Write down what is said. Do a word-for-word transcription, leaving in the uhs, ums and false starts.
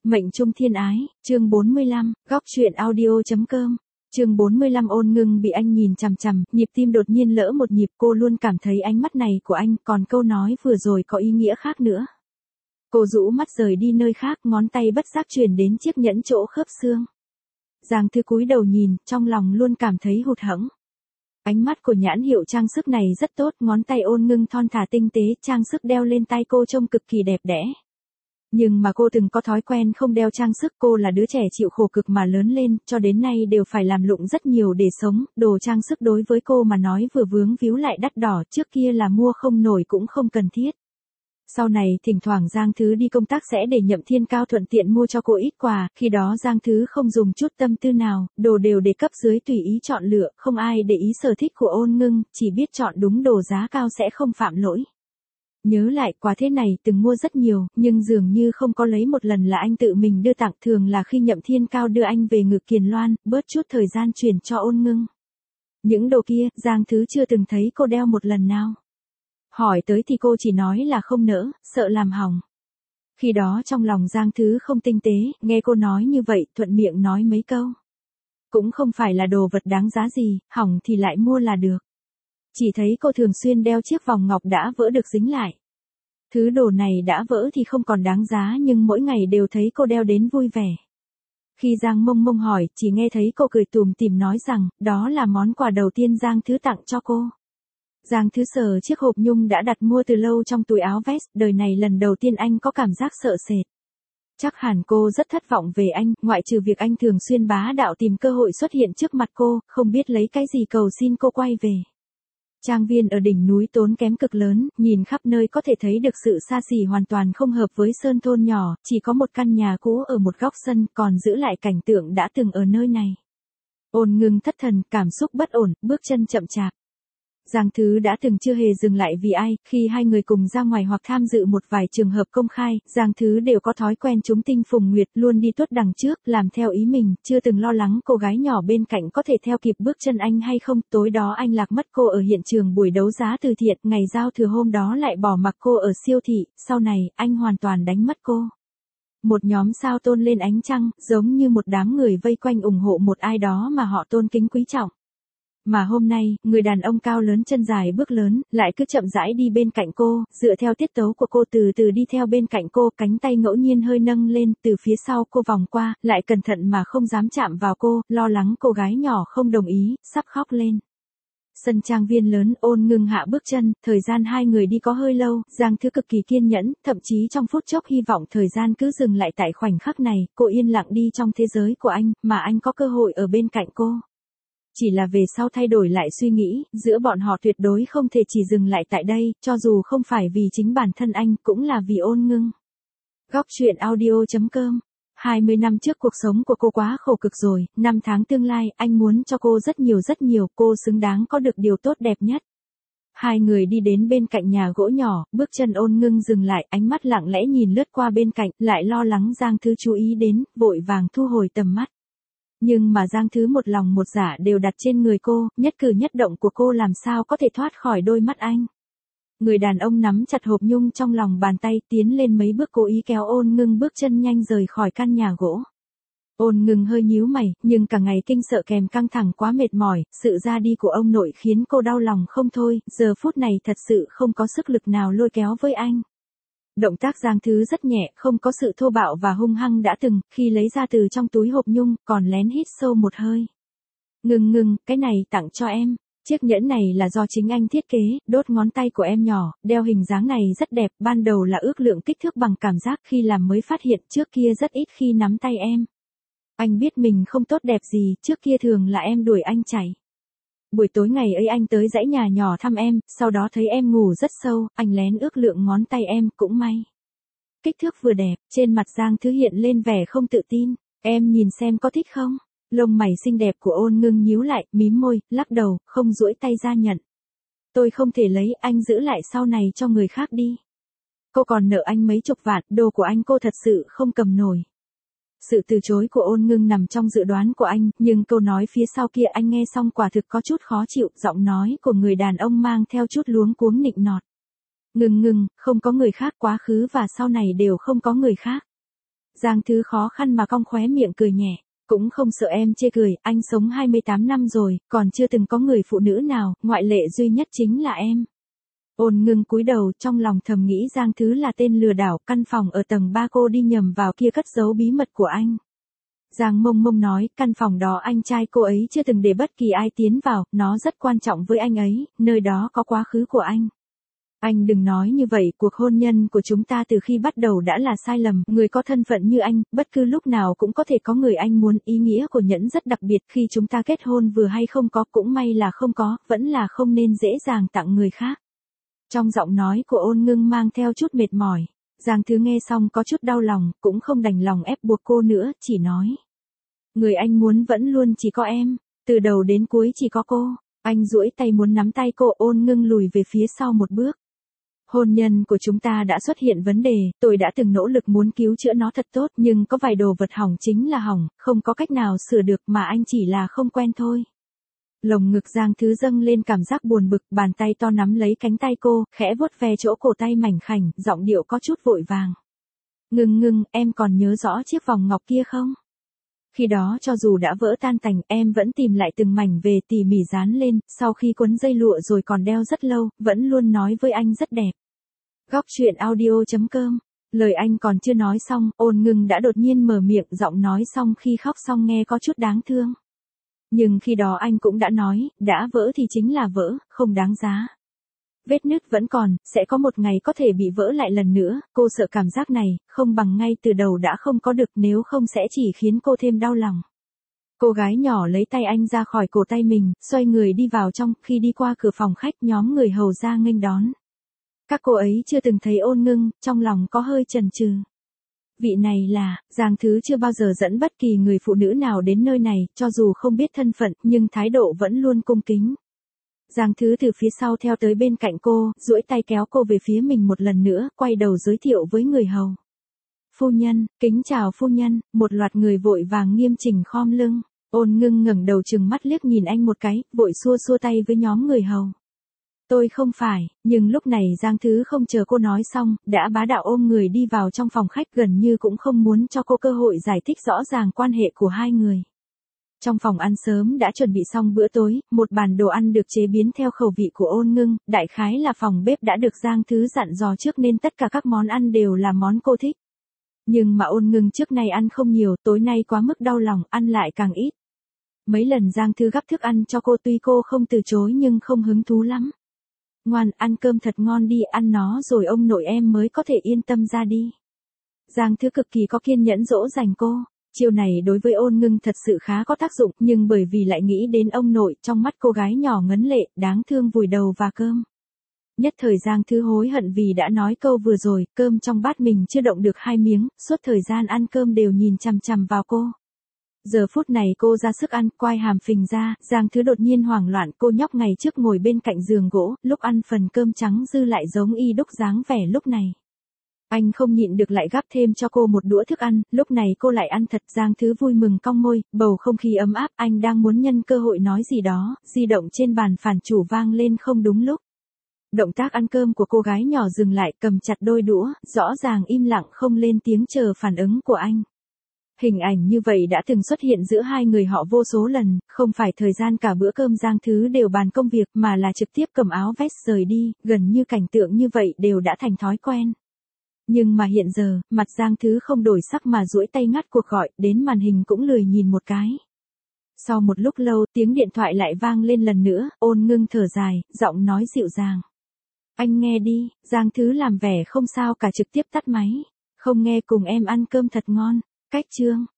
Mệnh trung thiên ái, chương bốn mươi lăm, góc truyện audio.com. Chương bốn mươi lăm Ôn Ngưng bị anh nhìn chằm chằm, nhịp tim đột nhiên lỡ một nhịp, cô luôn cảm thấy ánh mắt này của anh, còn câu nói vừa rồi có ý nghĩa khác nữa. Cô rũ mắt rời đi nơi khác, ngón tay bất giác truyền đến chiếc nhẫn chỗ khớp xương. Giang Thư cúi đầu nhìn, trong lòng luôn cảm thấy hụt hẫng. Ánh mắt của nhãn hiệu trang sức này rất tốt, ngón tay Ôn Ngưng thon thả tinh tế, trang sức đeo lên tay cô trông cực kỳ đẹp đẽ. Nhưng mà cô từng có thói quen không đeo trang sức, cô là đứa trẻ chịu khổ cực mà lớn lên, cho đến nay đều phải làm lụng rất nhiều để sống, đồ trang sức đối với cô mà nói vừa vướng víu lại đắt đỏ, trước kia là mua không nổi cũng không cần thiết. Sau này thỉnh thoảng Giang Thứ đi công tác sẽ để Nhậm Thiên Cao thuận tiện mua cho cô ít quà, khi đó Giang Thứ không dùng chút tâm tư nào, đồ đều để cấp dưới tùy ý chọn lựa, không ai để ý sở thích của Ôn Ngưng, chỉ biết chọn đúng đồ giá cao sẽ không phạm lỗi. Nhớ lại quà thế này từng mua rất nhiều, nhưng dường như không có lấy một lần là anh tự mình đưa tặng, thường là khi Nhậm Thiên Cao đưa anh về Ngự Kiền Loan, bớt chút thời gian chuyển cho Ôn Ngưng. Những đồ kia, Giang Thứ chưa từng thấy cô đeo một lần nào. Hỏi tới thì cô chỉ nói là không nỡ, sợ làm hỏng. Khi đó trong lòng Giang Thứ không tinh tế, nghe cô nói như vậy, thuận miệng nói mấy câu. Cũng không phải là đồ vật đáng giá gì, hỏng thì lại mua là được. Chỉ thấy cô thường xuyên đeo chiếc vòng ngọc đã vỡ được dính lại. Thứ đồ này đã vỡ thì không còn đáng giá, nhưng mỗi ngày đều thấy cô đeo đến vui vẻ. Khi Giang Mông Mông hỏi, chỉ nghe thấy cô cười tủm tỉm nói rằng, đó là món quà đầu tiên Giang Thứ tặng cho cô. Giang Thứ sờ chiếc hộp nhung đã đặt mua từ lâu trong túi áo vest, đời này lần đầu tiên anh có cảm giác sợ sệt. Chắc hẳn cô rất thất vọng về anh, ngoại trừ việc anh thường xuyên bá đạo tìm cơ hội xuất hiện trước mặt cô, không biết lấy cái gì cầu xin cô quay về. Trang viên ở đỉnh núi tốn kém cực lớn, nhìn khắp nơi có thể thấy được sự xa xỉ hoàn toàn không hợp với sơn thôn nhỏ, chỉ có một căn nhà cũ ở một góc sân, còn giữ lại cảnh tượng đã từng ở nơi này. Ôn Ngưng thất thần, cảm xúc bất ổn, bước chân chậm chạp. Giang Thứ đã từng chưa hề dừng lại vì ai, khi hai người cùng ra ngoài hoặc tham dự một vài trường hợp công khai, Giang Thứ đều có thói quen trúng tinh phùng nguyệt, luôn đi tuốt đằng trước, làm theo ý mình, chưa từng lo lắng cô gái nhỏ bên cạnh có thể theo kịp bước chân anh hay không. Tối đó anh lạc mất cô ở hiện trường buổi đấu giá từ thiện, ngày giao thừa hôm đó lại bỏ mặc cô ở siêu thị, sau này, anh hoàn toàn đánh mất cô. Một nhóm sao tôn lên ánh trăng, giống như một đám người vây quanh ủng hộ một ai đó mà họ tôn kính quý trọng. Mà hôm nay, người đàn ông cao lớn chân dài bước lớn, lại cứ chậm rãi đi bên cạnh cô, dựa theo tiết tấu của cô từ từ đi theo bên cạnh cô, cánh tay ngẫu nhiên hơi nâng lên, từ phía sau cô vòng qua, lại cẩn thận mà không dám chạm vào cô, lo lắng cô gái nhỏ không đồng ý, sắp khóc lên. Sân trang viên lớn, Ôn Ngưng hạ bước chân, thời gian hai người đi có hơi lâu, Giang Thứ cực kỳ kiên nhẫn, thậm chí trong phút chốc hy vọng thời gian cứ dừng lại tại khoảnh khắc này, cô yên lặng đi trong thế giới của anh, mà anh có cơ hội ở bên cạnh cô. Chỉ là về sau thay đổi lại suy nghĩ, giữa bọn họ tuyệt đối không thể chỉ dừng lại tại đây, cho dù không phải vì chính bản thân anh, cũng là vì Ôn Ngưng. Góc truyện audio.com. hai mươi năm trước cuộc sống của cô quá khổ cực rồi, năm tháng tương lai, anh muốn cho cô rất nhiều rất nhiều, cô xứng đáng có được điều tốt đẹp nhất. Hai người đi đến bên cạnh nhà gỗ nhỏ, bước chân Ôn Ngưng dừng lại, ánh mắt lặng lẽ nhìn lướt qua bên cạnh, lại lo lắng Giang Thứ chú ý đến, vội vàng thu hồi tầm mắt. Nhưng mà Giang Thứ một lòng một dạ đều đặt trên người cô, nhất cử nhất động của cô làm sao có thể thoát khỏi đôi mắt anh. Người đàn ông nắm chặt hộp nhung trong lòng bàn tay, tiến lên mấy bước cố ý kéo Ôn Ngưng bước chân nhanh rời khỏi căn nhà gỗ. Ôn Ngưng hơi nhíu mày, nhưng cả ngày kinh sợ kèm căng thẳng quá mệt mỏi, sự ra đi của ông nội khiến cô đau lòng không thôi, giờ phút này thật sự không có sức lực nào lôi kéo với anh. Động tác Giang Thứ rất nhẹ, không có sự thô bạo và hung hăng đã từng, khi lấy ra từ trong túi hộp nhung, còn lén hít sâu một hơi. Ngưng Ngưng, cái này tặng cho em. Chiếc nhẫn này là do chính anh thiết kế, đốt ngón tay của em nhỏ, đeo hình dáng này rất đẹp, ban đầu là ước lượng kích thước bằng cảm giác, khi làm mới phát hiện, trước kia rất ít khi nắm tay em. Anh biết mình không tốt đẹp gì, trước kia thường là em đuổi anh chạy. Buổi tối ngày ấy anh tới dãy nhà nhỏ thăm em, sau đó thấy em ngủ rất sâu, anh lén ước lượng ngón tay em, cũng may. Kích thước vừa đẹp, trên mặt Giang Thứ hiện lên vẻ không tự tin, em nhìn xem có thích không? Lông mày xinh đẹp của Ôn Ngưng nhíu lại, mím môi, lắc đầu, không duỗi tay ra nhận. Tôi không thể lấy, anh giữ lại sau này cho người khác đi. Cô còn nợ anh mấy chục vạn, đồ của anh cô thật sự không cầm nổi. Sự từ chối của Ôn Ngưng nằm trong dự đoán của anh, nhưng câu nói phía sau kia anh nghe xong quả thực có chút khó chịu, giọng nói của người đàn ông mang theo chút luống cuống nịnh nọt. Ngưng Ngưng, không có người khác, quá khứ và sau này đều không có người khác. Giang Thứ khó khăn mà cong khóe miệng cười nhẹ. Cũng không sợ em chê cười, anh sống hai mươi tám năm rồi, còn chưa từng có người phụ nữ nào, ngoại lệ duy nhất chính là em. Ôn Ngưng cúi đầu, trong lòng thầm nghĩ Giang Thứ là tên lừa đảo, căn phòng ở tầng ba cô đi nhầm vào kia cất giấu bí mật của anh. Giang Mông Mông nói, căn phòng đó anh trai cô ấy chưa từng để bất kỳ ai tiến vào, nó rất quan trọng với anh ấy, nơi đó có quá khứ của anh. Anh đừng nói như vậy, cuộc hôn nhân của chúng ta từ khi bắt đầu đã là sai lầm, người có thân phận như anh, bất cứ lúc nào cũng có thể có người anh muốn, ý nghĩa của nhẫn rất đặc biệt, khi chúng ta kết hôn vừa hay không có, cũng may là không có, vẫn là không nên dễ dàng tặng người khác. Trong giọng nói của Ôn Ngưng mang theo chút mệt mỏi, Giang Thứ nghe xong có chút đau lòng, cũng không đành lòng ép buộc cô nữa, chỉ nói. Người anh muốn vẫn luôn chỉ có em, từ đầu đến cuối chỉ có cô. Anh duỗi tay muốn nắm tay cô. Ôn Ngưng lùi về phía sau một bước. Hôn nhân của chúng ta đã xuất hiện vấn đề, tôi đã từng nỗ lực muốn cứu chữa nó thật tốt, nhưng có vài đồ vật hỏng chính là hỏng, không có cách nào sửa được mà anh chỉ là không quen thôi. Lồng ngực Giang Thứ dâng lên cảm giác buồn bực, bàn tay to nắm lấy cánh tay cô, khẽ vuốt ve chỗ cổ tay mảnh khảnh, giọng điệu có chút vội vàng. Ngưng Ngưng, em còn nhớ rõ chiếc vòng ngọc kia không? Khi đó cho dù đã vỡ tan tành, em vẫn tìm lại từng mảnh về tỉ mỉ dán lên, sau khi quấn dây lụa rồi còn đeo rất lâu, vẫn luôn nói với anh rất đẹp. Góc truyện audio chấm com. Lời anh còn chưa nói xong, Ôn Ngưng đã đột nhiên mở miệng, giọng nói xong khi khóc xong nghe có chút đáng thương. Nhưng khi đó anh cũng đã nói, đã vỡ thì chính là vỡ, không đáng giá. Vết nứt vẫn còn, sẽ có một ngày có thể bị vỡ lại lần nữa, cô sợ cảm giác này, không bằng ngay từ đầu đã không có được, nếu không sẽ chỉ khiến cô thêm đau lòng. Cô gái nhỏ lấy tay anh ra khỏi cổ tay mình, xoay người đi vào trong, khi đi qua cửa phòng khách nhóm người hầu ra nghênh đón. Các cô ấy chưa từng thấy Ôn Ngưng, trong lòng có hơi chần chừ. Vị này là, Giang Thứ chưa bao giờ dẫn bất kỳ người phụ nữ nào đến nơi này, cho dù không biết thân phận, nhưng thái độ vẫn luôn cung kính. Giang Thứ từ phía sau theo tới bên cạnh cô, duỗi tay kéo cô về phía mình một lần nữa, quay đầu giới thiệu với người hầu. Phu nhân, kính chào phu nhân, một loạt người vội vàng nghiêm chỉnh khom lưng. Ôn Ngưng ngẩng đầu trừng mắt liếc nhìn anh một cái, vội xua xua tay với nhóm người hầu. Tôi không phải, nhưng lúc này Giang Thứ không chờ cô nói xong, đã bá đạo ôm người đi vào trong phòng khách, gần như cũng không muốn cho cô cơ hội giải thích rõ ràng quan hệ của hai người. Trong phòng ăn sớm đã chuẩn bị xong bữa tối, một bàn đồ ăn được chế biến theo khẩu vị của Ôn Ngưng, đại khái là phòng bếp đã được Giang Thứ dặn dò trước nên tất cả các món ăn đều là món cô thích. Nhưng mà Ôn Ngưng trước nay ăn không nhiều, tối nay quá mức đau lòng, ăn lại càng ít. Mấy lần Giang Thứ gắp thức ăn cho cô, tuy cô không từ chối nhưng không hứng thú lắm. Ngoan, ăn cơm thật ngon đi, ăn nó rồi ông nội em mới có thể yên tâm ra đi. Giang Thứ cực kỳ có kiên nhẫn dỗ dành cô. Chiều này đối với Ôn Ngưng thật sự khá có tác dụng, nhưng bởi vì lại nghĩ đến ông nội, trong mắt cô gái nhỏ ngấn lệ, đáng thương vùi đầu và cơm. Nhất thời Giang Thứ hối hận vì đã nói câu vừa rồi, cơm trong bát mình chưa động được hai miếng, suốt thời gian ăn cơm đều nhìn chằm chằm vào cô. Giờ phút này cô ra sức ăn, quai hàm phình ra, Giang Thứ đột nhiên hoảng loạn, cô nhóc ngày trước ngồi bên cạnh giường gỗ, lúc ăn phần cơm trắng dư lại giống y đúc dáng vẻ lúc này. Anh không nhịn được lại gắp thêm cho cô một đũa thức ăn, lúc này cô lại ăn thật. Giang Thứ vui mừng cong môi, bầu không khí ấm áp, anh đang muốn nhân cơ hội nói gì đó, di động trên bàn phản chủ vang lên không đúng lúc. Động tác ăn cơm của cô gái nhỏ dừng lại, cầm chặt đôi đũa, rõ ràng im lặng không lên tiếng chờ phản ứng của anh. Hình ảnh như vậy đã từng xuất hiện giữa hai người họ vô số lần, không phải thời gian cả bữa cơm Giang Thứ đều bàn công việc mà là trực tiếp cầm áo vest rời đi, gần như cảnh tượng như vậy đều đã thành thói quen. Nhưng mà hiện giờ, mặt Giang Thứ không đổi sắc mà duỗi tay ngắt cuộc gọi, đến màn hình cũng lười nhìn một cái. Sau một lúc lâu, tiếng điện thoại lại vang lên lần nữa, Ôn Ngưng thở dài, giọng nói dịu dàng. Anh nghe đi. Giang Thứ làm vẻ không sao cả trực tiếp tắt máy. Không nghe cùng em ăn cơm thật ngon. Cách chương.